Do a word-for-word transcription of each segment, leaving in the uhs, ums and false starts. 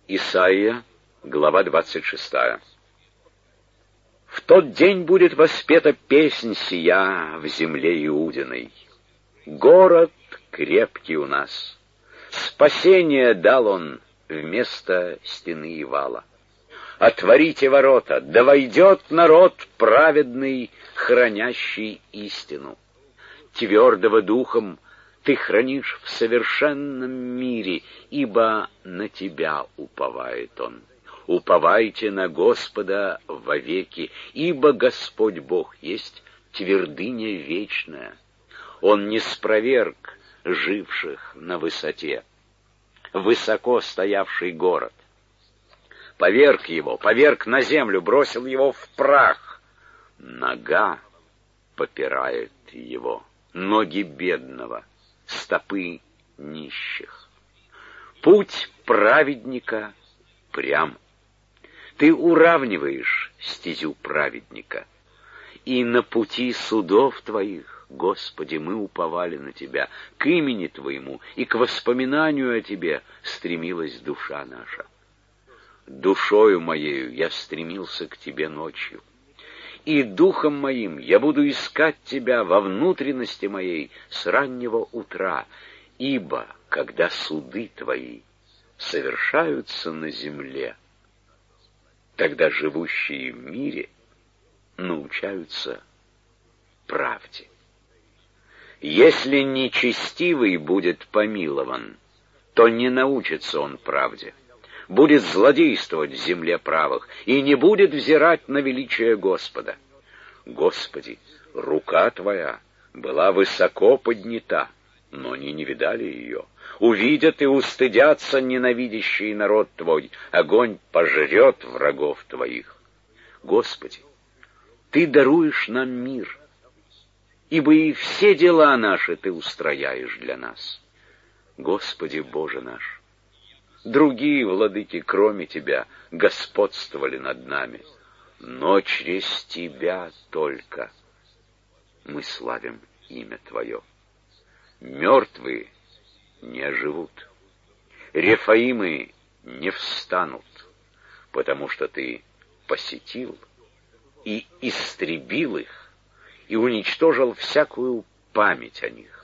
Исайя, глава двадцать шестая. В тот день будет воспета песнь сия в земле Иудиной. Город крепкий у нас, спасение дал он вместо стены и вала. Отворите ворота, да войдет народ праведный, хранящий истину. Твердого духом ты хранишь в совершенном мире, ибо на тебя уповает он. Уповайте на Господа вовеки, ибо Господь Бог есть твердыня вечная. Он не спроверг живших на высоте, высоко стоявший город. Поверг его, поверг на землю, бросил его в прах. Нога попирает его, ноги бедного, стопы нищих. Путь праведника прям. Ты уравниваешь стезю праведника. И на пути судов твоих, Господи, мы уповали на Тебя, к имени Твоему и к воспоминанию о Тебе стремилась душа наша. Душою моею я стремился к Тебе ночью, и духом моим я буду искать Тебя во внутренности моей с раннего утра, ибо когда суды Твои совершаются на земле, тогда живущие в мире научаются правде. Если нечестивый будет помилован, то не научится он правде, будет злодействовать в земле правых и не будет взирать на величие Господа. Господи, рука Твоя была высоко поднята, но они не видали ее. Увидят и устыдятся ненавидящий народ Твой, огонь пожрет врагов Твоих. Господи, Ты даруешь нам мир, ибо и все дела наши Ты устрояешь для нас. Господи Боже наш, другие владыки, кроме Тебя, господствовали над нами, но через Тебя только мы славим имя Твое. Мертвые не оживут, рефаимы не встанут, потому что Ты посетил и истребил их, и уничтожил всякую память о них.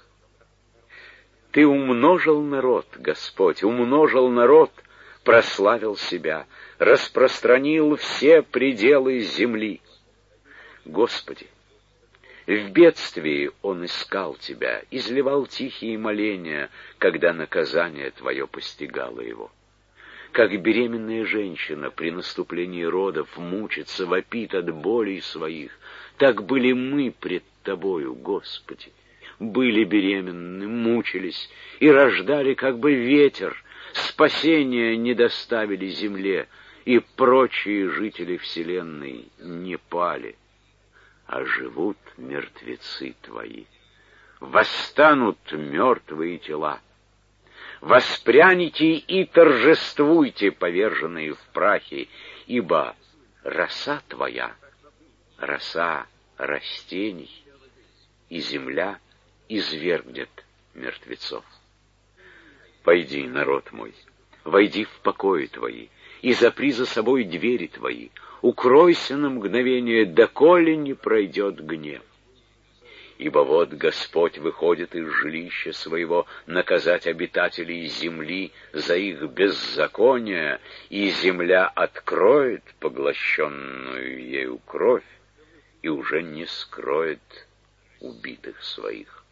Ты умножил народ, Господь, умножил народ, прославил себя, распространил все пределы земли. Господи, в бедствии он искал Тебя, изливал тихие моления, когда наказание Твое постигало его. Как беременная женщина при наступлении родов мучится, вопит от болей своих, так были мы пред Тобою, Господи. Были беременны, мучились и рождали, как бы ветер, спасения не доставили земле, и прочие жители вселенной не пали, а живут мертвецы Твои. Восстанут мертвые тела. Воспряните и торжествуйте, поверженные в прахе, ибо роса Твоя, роса растений, и земля извергнет мертвецов. Пойди, народ мой, войди в покои Твои, и запри за собой двери Твои, укройся на мгновение, доколе не пройдет гнев. Ибо вот Господь выходит из жилища своего наказать обитателей земли за их беззаконие, и земля откроет поглощенную ею кровь и уже не скроет убитых своих.